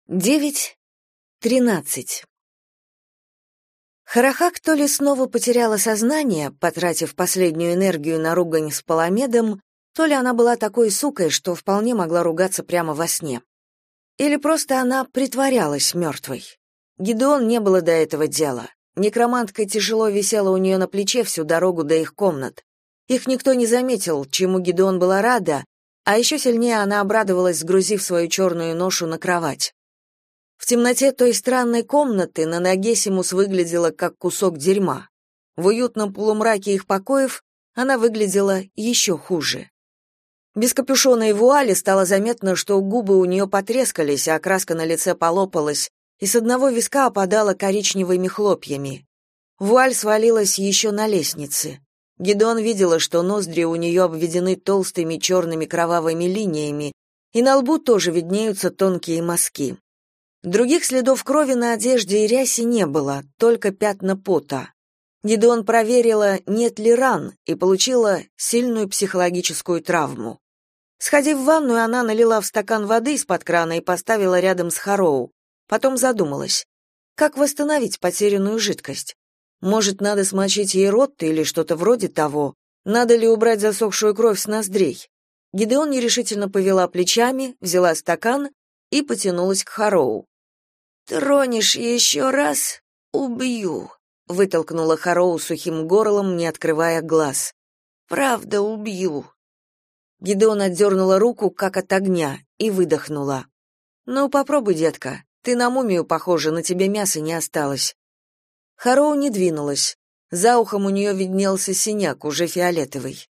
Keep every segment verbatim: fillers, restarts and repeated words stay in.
девять тринадцать. Харахак то ли снова потеряла сознание, потратив последнюю энергию на ругань с Паламедом, то ли она была такой сукой, что вполне могла ругаться прямо во сне. Или просто она притворялась мертвой. Гидеон не было до этого дела. Некромантка тяжело висела у нее на плече всю дорогу до их комнат. Их никто не заметил, чему Гидеон была рада, а еще сильнее она обрадовалась, сгрузив свою черную ношу на кровать. В темноте той странной комнаты на Нагесимус выглядела как кусок дерьма. В уютном полумраке их покоев она выглядела еще хуже. Без капюшона и вуали стало заметно, что губы у нее потрескались, а краска на лице полопалась, и с одного виска опадала коричневыми хлопьями. Вуаль свалилась еще на лестнице. Гидеон видела, что ноздри у нее обведены толстыми черными кровавыми линиями, и на лбу тоже виднеются тонкие мазки. Других следов крови на одежде и рясе не было, только пятна пота. Гидеон проверила, нет ли ран, и получила сильную психологическую травму. Сходив в ванную, она налила в стакан воды из-под крана и поставила рядом с Хароу. Потом задумалась, как восстановить потерянную жидкость. Может, надо смочить ей рот или что-то вроде того? Надо ли убрать засохшую кровь с ноздрей? Гидеон нерешительно повела плечами, взяла стакан и потянулась к Хароу. «Тронешь еще раз — убью», — вытолкнула Хароу сухим горлом, не открывая глаз. «Правда, убью». Гидеон отдернула руку, как от огня, и выдохнула. «Ну, попробуй, детка, ты на мумию похожа, на тебе мяса не осталось». Хароу не двинулась. За ухом у нее виднелся синяк, уже фиолетовый.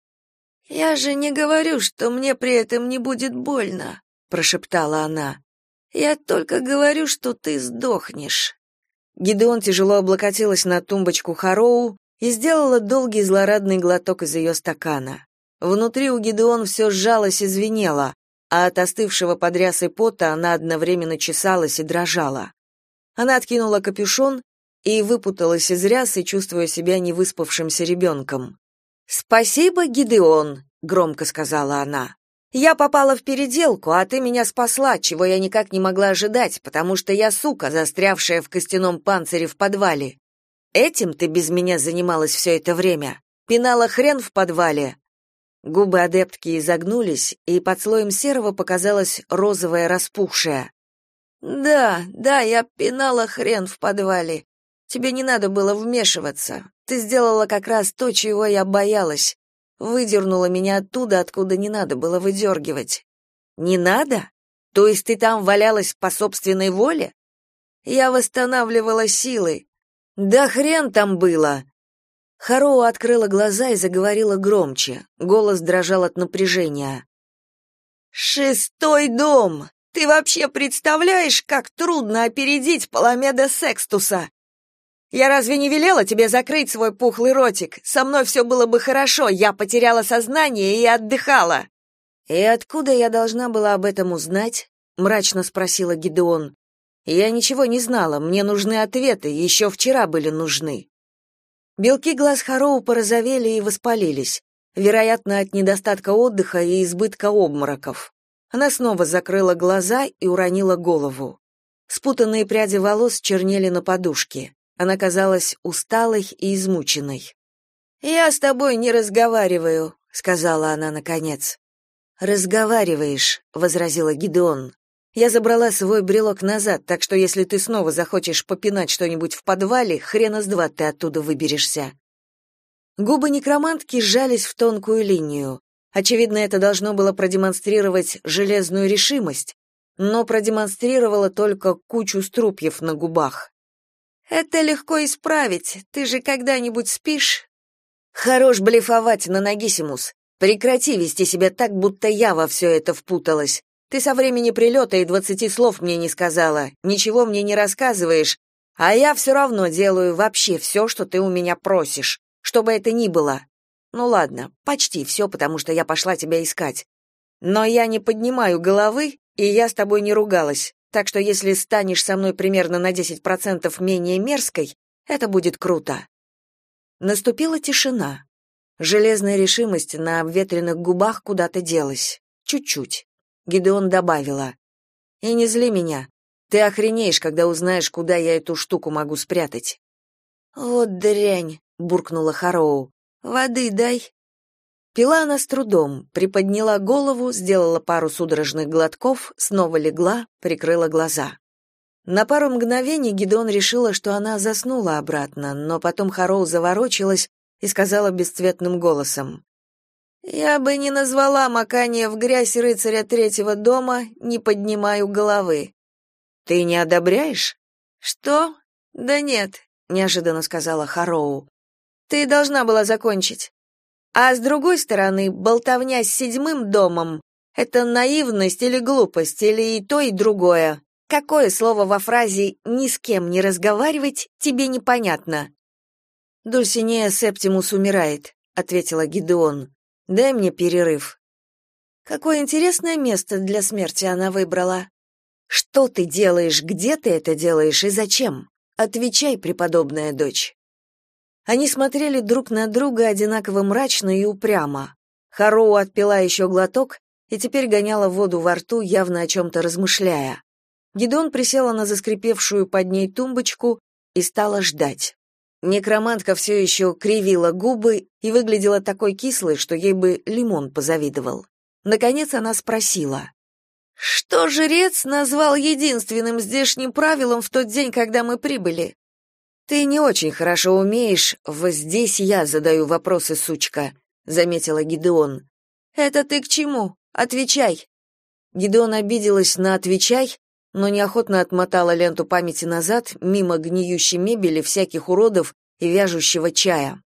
«Я же не говорю, что мне при этом не будет больно», — прошептала она. «Я только говорю, что ты сдохнешь». Гидеон тяжело облокотилась на тумбочку Хароу и сделала долгий злорадный глоток из ее стакана. Внутри у Гидеон все сжалось и звенело, а от остывшего под рясой пота она одновременно чесалась и дрожала. Она откинула капюшон и выпуталась из рясы, чувствуя себя невыспавшимся ребенком. «Спасибо, Гидеон», — громко сказала она. «Я попала в переделку, а ты меня спасла, чего я никак не могла ожидать, потому что я сука, застрявшая в костяном панцире в подвале. Этим ты без меня занималась все это время? Пинала хрен в подвале?» Губы адептки изогнулись, и под слоем серого показалась розовая распухшая. «Да, да, я пинала хрен в подвале. Тебе не надо было вмешиваться. Ты сделала как раз то, чего я боялась. Выдернула меня оттуда, откуда не надо было выдергивать». «Не надо? То есть ты там валялась по собственной воле?» «Я восстанавливала силы». «Да хрен там было!» Хароу открыла глаза и заговорила громче. Голос дрожал от напряжения. «Шестой дом! Ты вообще представляешь, как трудно опередить Паламеда Секстуса? Я разве не велела тебе закрыть свой пухлый ротик? Со мной все было бы хорошо, я потеряла сознание и отдыхала». «И откуда я должна была об этом узнать?» — мрачно спросила Гидеон. «Я ничего не знала, мне нужны ответы, еще вчера были нужны». Белки глаз Хароу порозовели и воспалились, вероятно, от недостатка отдыха и избытка обмороков. Она снова закрыла глаза и уронила голову. Спутанные пряди волос чернели на подушке. Она казалась усталой и измученной. «Я с тобой не разговариваю», — сказала она наконец. «Разговариваешь», — возразила Гидеон. «Я забрала свой брелок назад, так что если ты снова захочешь попинать что-нибудь в подвале, хрена с два ты оттуда выберешься». Губы некромантки сжались в тонкую линию. Очевидно, это должно было продемонстрировать железную решимость, но продемонстрировало только кучу струпьев на губах. «Это легко исправить. Ты же когда-нибудь спишь?» «Хорош блефовать, Нанагисимус. Прекрати вести себя так, будто я во все это впуталась. Ты со времени прилета и двадцати слов мне не сказала, ничего мне не рассказываешь, а я все равно делаю вообще все, что ты у меня просишь, что бы это ни было. Ну ладно, почти все, потому что я пошла тебя искать. Но я не поднимаю головы, и я с тобой не ругалась, так что если станешь со мной примерно на десять процентов менее мерзкой, это будет круто». Наступила тишина. Железная решимость на обветренных губах куда-то делась. Чуть-чуть. Гидеон добавила: «И не зли меня. Ты охренеешь, когда узнаешь, куда я эту штуку могу спрятать». «Вот дрянь», — буркнула Хароу. «Воды дай». Пила она с трудом, приподняла голову, сделала пару судорожных глотков, снова легла, прикрыла глаза. На пару мгновений Гидеон решила, что она заснула обратно, но потом Хароу заворочилась и сказала бесцветным голосом: «Я бы не назвала макание в грязь рыцаря третьего дома, не поднимаю головы». «Ты не одобряешь?» «Что? Да нет», — неожиданно сказала Хароу. «Ты должна была закончить. А с другой стороны, болтовня с седьмым домом — это наивность или глупость, или и то, и другое. Какое слово во фразе «ни с кем не разговаривать» тебе непонятно?» «Дульсинея Септимус умирает», — ответила Гидеон. «Дай мне перерыв». Какое интересное место для смерти она выбрала. «Что ты делаешь, где ты это делаешь и зачем? Отвечай, преподобная дочь». Они смотрели друг на друга одинаково мрачно и упрямо. Хароу отпила еще глоток и теперь гоняла воду во рту, явно о чем-то размышляя. Гидеон присела на заскрипевшую под ней тумбочку и стала ждать. Некромантка все еще кривила губы и выглядела такой кислой, что ей бы лимон позавидовал. Наконец она спросила: «Что жрец назвал единственным здешним правилом в тот день, когда мы прибыли?» «Ты не очень хорошо умеешь, в «здесь я задаю вопросы, сучка», — заметила Гидеон. «Это ты к чему? Отвечай». Гидеон обиделась на «отвечай», но неохотно отмотала ленту памяти назад, мимо гниющей мебели, всяких уродов и вяжущего чая.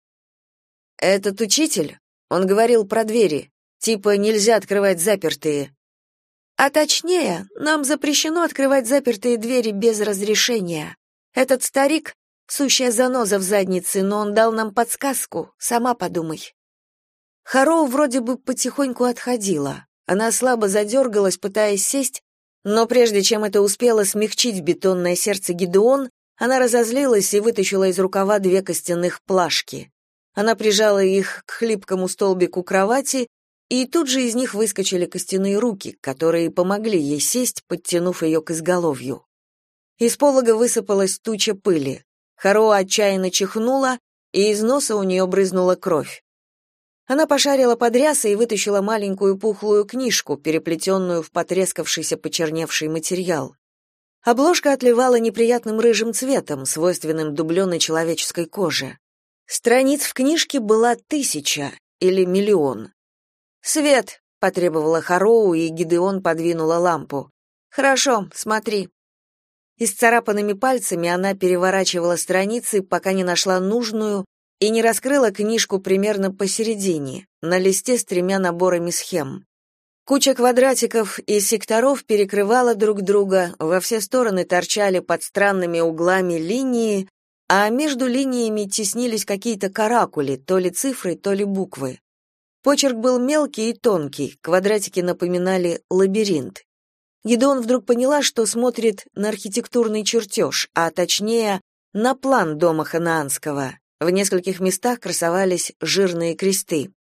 «Этот учитель? Он говорил про двери. Типа нельзя открывать запертые». «А точнее, нам запрещено открывать запертые двери без разрешения. Этот старик — сущая заноза в заднице, но он дал нам подсказку, сама подумай». Хароу вроде бы потихоньку отходила. Она слабо задергалась, пытаясь сесть, но прежде чем это успело смягчить бетонное сердце Гидеон, она разозлилась и вытащила из рукава две костяных плашки. Она прижала их к хлипкому столбику кровати, и тут же из них выскочили костяные руки, которые помогли ей сесть, подтянув ее к изголовью. Из полога высыпалась туча пыли. Хароу отчаянно чихнула, и из носа у нее брызнула кровь. Она пошарила под рясой и вытащила маленькую пухлую книжку, переплетенную в потрескавшийся почерневший материал. Обложка отливала неприятным рыжим цветом, свойственным дубленой человеческой коже. Страниц в книжке была тысяча или миллион. «Свет!» — потребовала Хароу, и Гидеон подвинула лампу. «Хорошо, смотри». Исцарапанными пальцами она переворачивала страницы, пока не нашла нужную, и не раскрыла книжку примерно посередине, на листе с тремя наборами схем. Куча квадратиков и секторов перекрывала друг друга, во все стороны торчали под странными углами линии, а между линиями теснились какие-то каракули, то ли цифры, то ли буквы. Почерк был мелкий и тонкий, квадратики напоминали лабиринт. Гидеон вдруг поняла, что смотрит на архитектурный чертеж, а точнее, на план дома ханаанского. В нескольких местах красовались жирные кресты.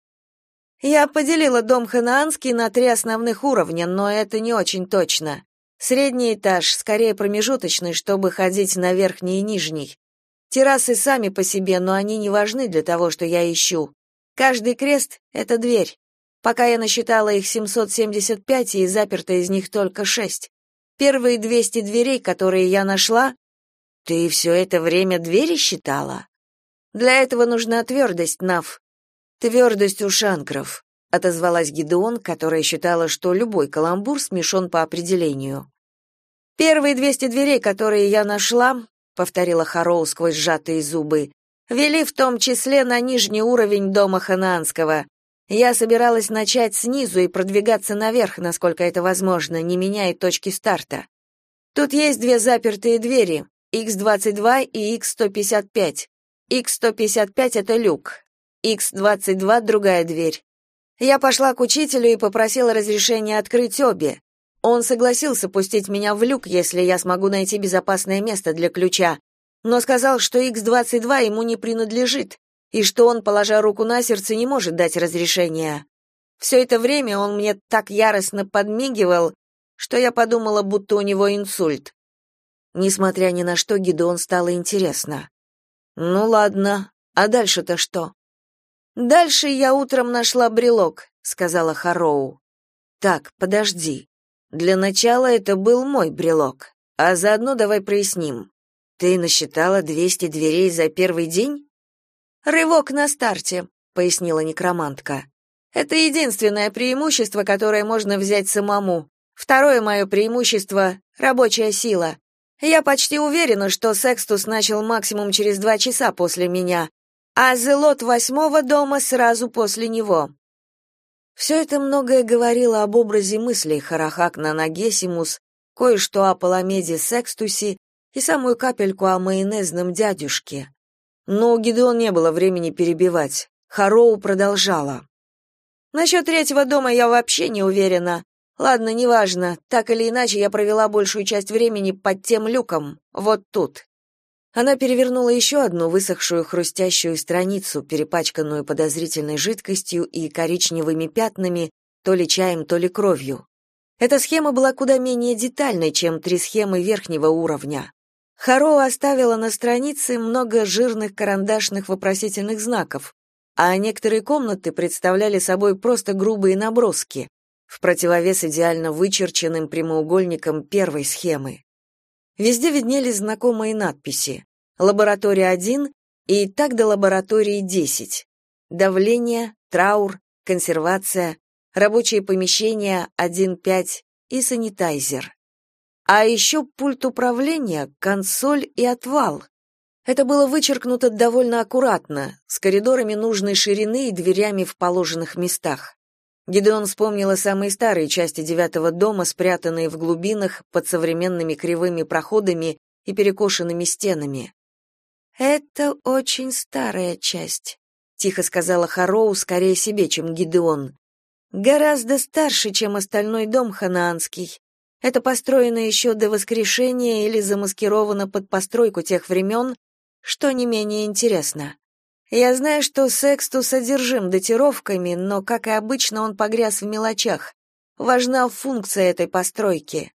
Я поделила дом ханаанский на три основных уровня, но это не очень точно. Средний этаж, скорее промежуточный, чтобы ходить на верхний и нижний. Террасы сами по себе, но они не важны для того, что я ищу. Каждый крест — это дверь. Пока я насчитала их семьсот семьдесят пять, и заперто из них только шесть. Первые двести дверей, которые я нашла... Ты все это время двери считала? Для этого нужна твердость, Нав. Твердость у шанкров, отозвалась Гидеон, которая считала, что любой каламбур смешон по определению. Первые двести дверей, которые я нашла, повторила Хароу сквозь сжатые зубы, вели в том числе на нижний уровень дома ханаанского. Я собиралась начать снизу и продвигаться наверх, насколько это возможно, не меняя точки старта. Тут есть две запертые двери, икс двадцать два и икс сто пятьдесят пять. икс сто пятьдесят пять — это люк, икс двадцать два — другая дверь. Я пошла к учителю и попросила разрешения открыть обе. Он согласился пустить меня в люк, если я смогу найти безопасное место для ключа, но сказал, что икс двадцать два ему не принадлежит, и что он, положа руку на сердце, не может дать разрешения. Все это время он мне так яростно подмигивал, что я подумала, будто у него инсульт. Несмотря ни на что, Гидеон стало интересно. «Ну ладно, а дальше-то что?» «Дальше я утром нашла брелок», — сказала Харроу. «Так, подожди. Для начала это был мой брелок, а заодно давай проясним. Ты насчитала двести дверей за первый день?» «Рывок на старте», — пояснила некромантка. «Это единственное преимущество, которое можно взять самому. Второе мое преимущество — рабочая сила. Я почти уверена, что Секстус начал максимум через два часа после меня, а Зелот восьмого дома сразу после него». Все это многое говорило об образе мыслей Харахак на Нагесимус, кое-что о Паламеде Секстусе и самую капельку о майонезном дядюшке. Но у Гидеон не было времени перебивать. Харроу продолжала. «Насчет третьего дома я вообще не уверена. Ладно, неважно, так или иначе я провела большую часть времени под тем люком, вот тут». Она перевернула еще одну высохшую хрустящую страницу, перепачканную подозрительной жидкостью и коричневыми пятнами, то ли чаем, то ли кровью. Эта схема была куда менее детальной, чем три схемы верхнего уровня. Харроу оставила на странице много жирных карандашных вопросительных знаков, а некоторые комнаты представляли собой просто грубые наброски, в противовес идеально вычерченным прямоугольникам первой схемы. Везде виднелись знакомые надписи: «Лаборатория один» и так до лаборатории десять. Давление, траур, консервация, рабочие помещения один пять и санитайзер. А еще пульт управления, консоль и отвал. Это было вычеркнуто довольно аккуратно, с коридорами нужной ширины и дверями в положенных местах. Гидеон вспомнила самые старые части девятого дома, спрятанные в глубинах под современными кривыми проходами и перекошенными стенами. «Это очень старая часть», — тихо сказала Харроу скорее себе, чем Гидеон. «Гораздо старше, чем остальной дом ханаанский. Это построено еще до воскрешения или замаскировано под постройку тех времен, что не менее интересно. Я знаю, что Секстус одержим датировками, но, как и обычно, он погряз в мелочах. Важна функция этой постройки».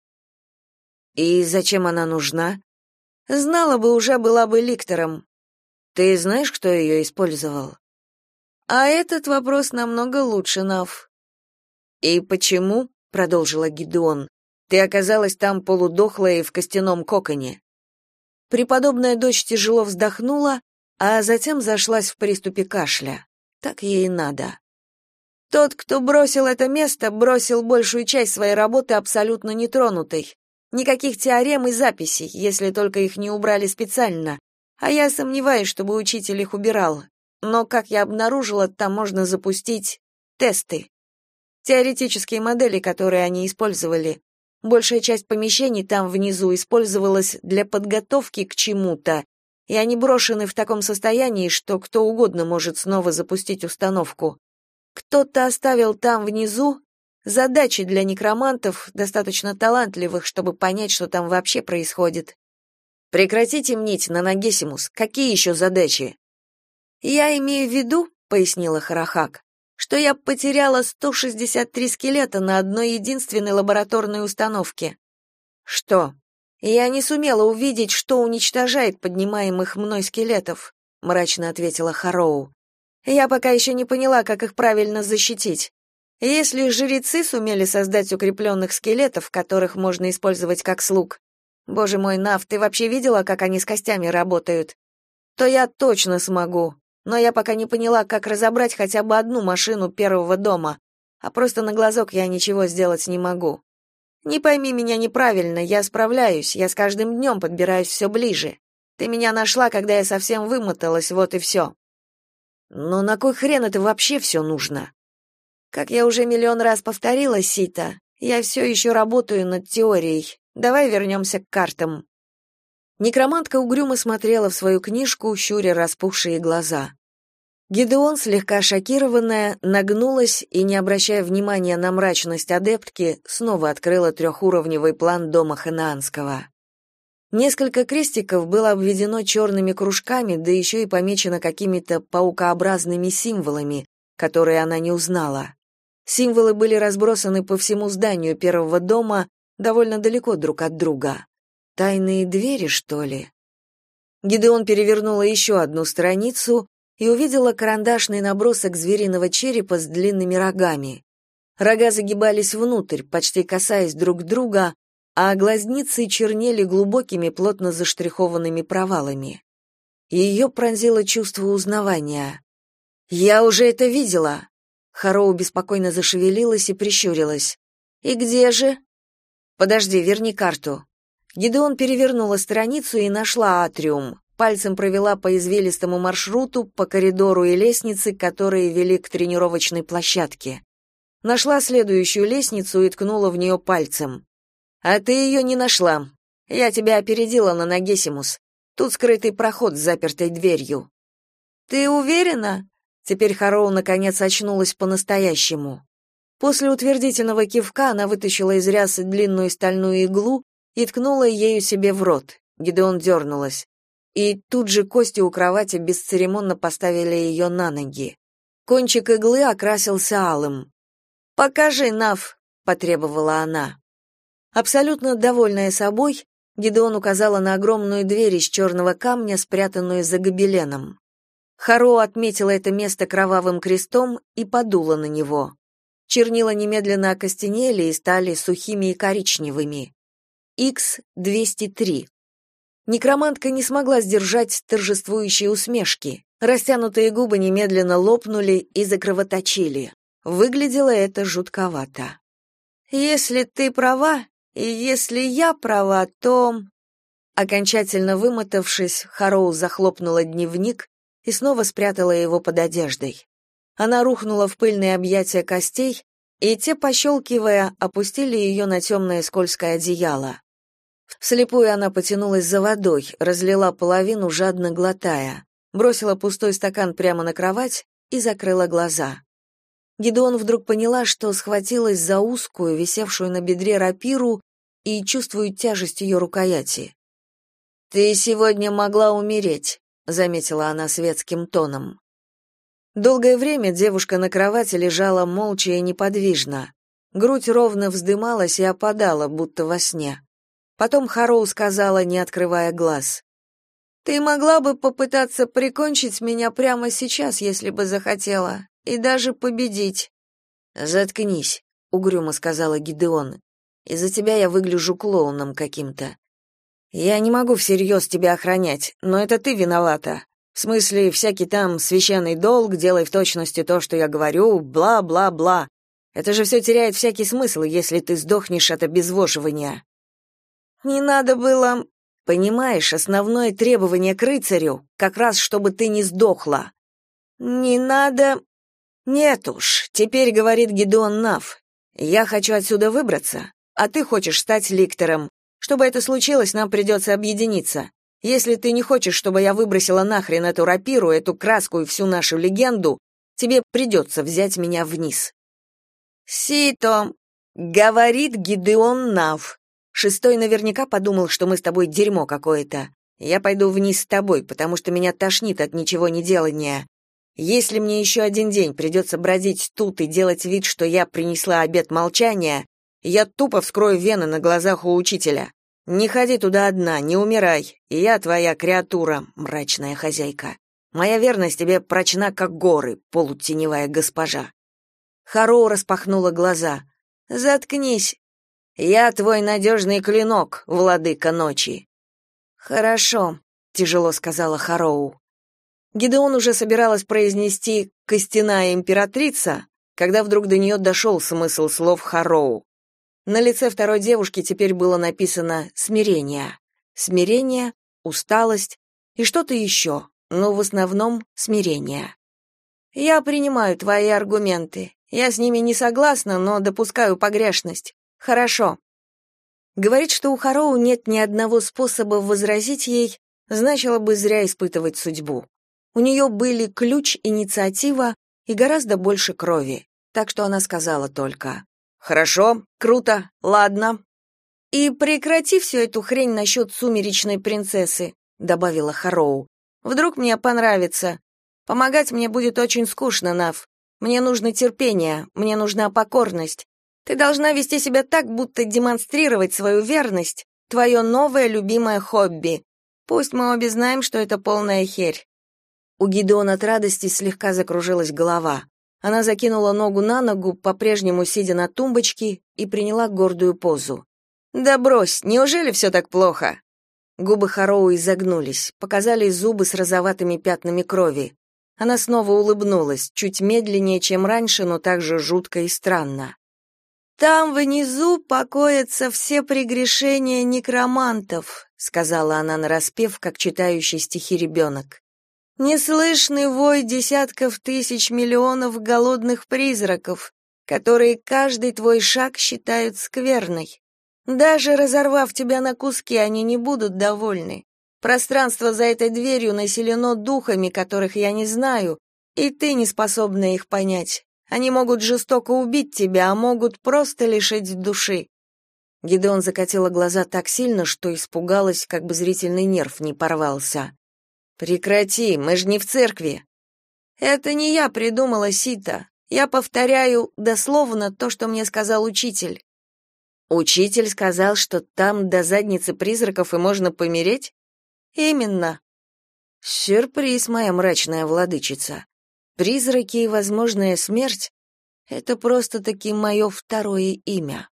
«И зачем она нужна?» «Знала бы, уже была бы ликтором». «Ты знаешь, кто ее использовал?» «А этот вопрос намного лучше, Нав». «И почему?» — продолжила Гидеон. «Ты оказалась там полудохлая и в костяном коконе». Преподобная дочь тяжело вздохнула, а затем зашлась в приступе кашля. Так ей и надо. Тот, кто бросил это место, бросил большую часть своей работы абсолютно нетронутой. Никаких теорем и записей, если только их не убрали специально. А я сомневаюсь, чтобы учитель их убирал. Но, как я обнаружила, там можно запустить тесты. Теоретические модели, которые они использовали. Большая часть помещений там внизу использовалась для подготовки к чему-то, и они брошены в таком состоянии, что кто угодно может снова запустить установку. Кто-то оставил там внизу задачи для некромантов, достаточно талантливых, чтобы понять, что там вообще происходит. «Прекрати темнить, Нанагесимус. Какие еще задачи?» «Я имею в виду, — пояснила Харахак, — что я потеряла сто шестьдесят три скелета на одной единственной лабораторной установке». «Что?» «Я не сумела увидеть, что уничтожает поднимаемых мной скелетов», — мрачно ответила Харроу. «Я пока еще не поняла, как их правильно защитить. Если жрецы сумели создать укрепленных скелетов, которых можно использовать как слуг, боже мой, Нав, ты вообще видела, как они с костями работают? То я точно смогу, но я пока не поняла, как разобрать хотя бы одну машину первого дома, а просто на глазок я ничего сделать не могу. Не пойми меня неправильно, я справляюсь, я с каждым днем подбираюсь все ближе. Ты меня нашла, когда я совсем вымоталась, вот и все». «Но на кой хрен это вообще все нужно?» «Как я уже миллион раз повторила, Сита, я все еще работаю над теорией. Давай вернемся к картам». Некромантка угрюмо смотрела в свою книжку, щуря распухшие глаза. Гидеон, слегка шокированная, нагнулась и, не обращая внимания на мрачность адептки, снова открыла трехуровневый план дома ханаанского. Несколько крестиков было обведено черными кружками, да еще и помечено какими-то паукообразными символами, которые она не узнала. Символы были разбросаны по всему зданию первого дома, довольно далеко друг от друга. Тайные двери, что ли? Гидеон перевернула еще одну страницу и увидела карандашный набросок звериного черепа с длинными рогами. Рога загибались внутрь, почти касаясь друг друга, а глазницы чернели глубокими, плотно заштрихованными провалами. Ее пронзило чувство узнавания. «Я уже это видела!» Хароу беспокойно зашевелилась и прищурилась. «И где же?» «Подожди, верни карту». Гидеон перевернула страницу и нашла атриум. Пальцем провела по извилистому маршруту, по коридору и лестнице, которые вели к тренировочной площадке. Нашла следующую лестницу и ткнула в нее пальцем. «А ты ее не нашла. Я тебя опередила на Нагесимус. Тут скрытый проход с запертой дверью». «Ты уверена?» Теперь Хароу наконец очнулась по-настоящему. После утвердительного кивка она вытащила из рясы длинную стальную иглу и ткнула ею себе в рот. Гидеон дернулась. И тут же кости у кровати бесцеремонно поставили ее на ноги. Кончик иглы окрасился алым. «Покажи, Нав», — потребовала она. Абсолютно довольная собой, Гидеон указала на огромную дверь из черного камня, спрятанную за гобеленом. Хароу отметила это место кровавым крестом и подула на него. Чернила немедленно окостенели и стали сухими и коричневыми. икс двести три. Некромантка не смогла сдержать торжествующие усмешки. Растянутые губы немедленно лопнули и закровоточили. Выглядело это жутковато. «Если ты права, и если я права, то...» Окончательно вымотавшись, Хароу захлопнула дневник и снова спрятала его под одеждой. Она рухнула в пыльные объятия костей, и те, пощелкивая, опустили ее на темное скользкое одеяло. Вслепую она потянулась за водой, разлила половину, жадно глотая, бросила пустой стакан прямо на кровать и закрыла глаза. Гидеон вдруг поняла, что схватилась за узкую, висевшую на бедре рапиру, и чувствует тяжесть ее рукояти. «Ты сегодня могла умереть», — заметила она светским тоном. Долгое время девушка на кровати лежала молча и неподвижно. Грудь ровно вздымалась и опадала, будто во сне. Потом Хароу сказала, не открывая глаз: «Ты могла бы попытаться прикончить меня прямо сейчас, если бы захотела, и даже победить». «Заткнись», — угрюмо сказала Гидеон. «Из-за тебя я выгляжу клоуном каким-то. Я не могу всерьез тебя охранять, но это ты виновата. В смысле, всякий там священный долг, делай в точности то, что я говорю, бла-бла-бла. Это же все теряет всякий смысл, если ты сдохнешь от обезвоживания». «Не надо было...» «Понимаешь, основное требование к рыцарю, как раз чтобы ты не сдохла». «Не надо...» «Нет уж, теперь говорит Гидеон Нав. Я хочу отсюда выбраться, а ты хочешь стать ликтором. Чтобы это случилось, нам придется объединиться. Если ты не хочешь, чтобы я выбросила нахрен эту рапиру, эту краску и всю нашу легенду, тебе придется взять меня вниз». «Сито», — говорит Гидеон Нав. Шестой наверняка подумал, что мы с тобой дерьмо какое-то. Я пойду вниз с тобой, потому что меня тошнит от ничего не делания. Если мне еще один день придется бродить тут и делать вид, что я принесла обет молчания, я тупо вскрою вены на глазах у учителя. Не ходи туда одна, не умирай. Я твоя креатура, мрачная хозяйка. Моя верность тебе прочна, как горы, полутеневая госпожа». Хароу распахнула глаза. «Заткнись. Я твой надежный клинок, владыка ночи». «Хорошо», — тяжело сказала Хароу. Гидеон уже собиралась произнести «костяная императрица», когда вдруг до нее дошел смысл слов Хароу. На лице второй девушки теперь было написано «смирение». Смирение, усталость и что-то еще, но в основном смирение. «Я принимаю твои аргументы. Я с ними не согласна, но допускаю погрешность. Хорошо». Говорит, что у Хароу нет ни одного способа возразить ей, значило бы зря испытывать судьбу. У нее были ключ, инициатива и гораздо больше крови, так что она сказала только: «Хорошо, круто, ладно». «И прекрати всю эту хрень насчет сумеречной принцессы», — добавила Хароу. «Вдруг мне понравится. Помогать мне будет очень скучно, Нав. Мне нужно терпение, мне нужна покорность. Ты должна вести себя так, будто демонстрировать свою верность — твое новое любимое хобби. Пусть мы обе знаем, что это полная херь». У Гидеона от радости слегка закружилась голова. Она закинула ногу на ногу, по-прежнему сидя на тумбочке, и приняла гордую позу. «Да брось, неужели все так плохо?» Губы Хароу изогнулись, показались зубы с розоватыми пятнами крови. Она снова улыбнулась, чуть медленнее, чем раньше, но также жутко и странно. «Там внизу покоятся все прегрешения некромантов», сказала она нараспев, как читающий стихи ребенок. «Неслышный вой десятков тысяч миллионов голодных призраков, которые каждый твой шаг считают скверной. Даже разорвав тебя на куски, они не будут довольны. Пространство за этой дверью населено духами, которых я не знаю, и ты не способна их понять. Они могут жестоко убить тебя, а могут просто лишить души». Гидеон закатила глаза так сильно, что испугалась, как бы зрительный нерв не порвался. «Прекрати, мы же не в церкви». «Это не я придумала, Сита. Я повторяю дословно то, что мне сказал учитель». «Учитель сказал, что там до задницы призраков и можно помереть?» «Именно». «Сюрприз, моя мрачная владычица. Призраки и возможная смерть — это просто-таки мое второе имя».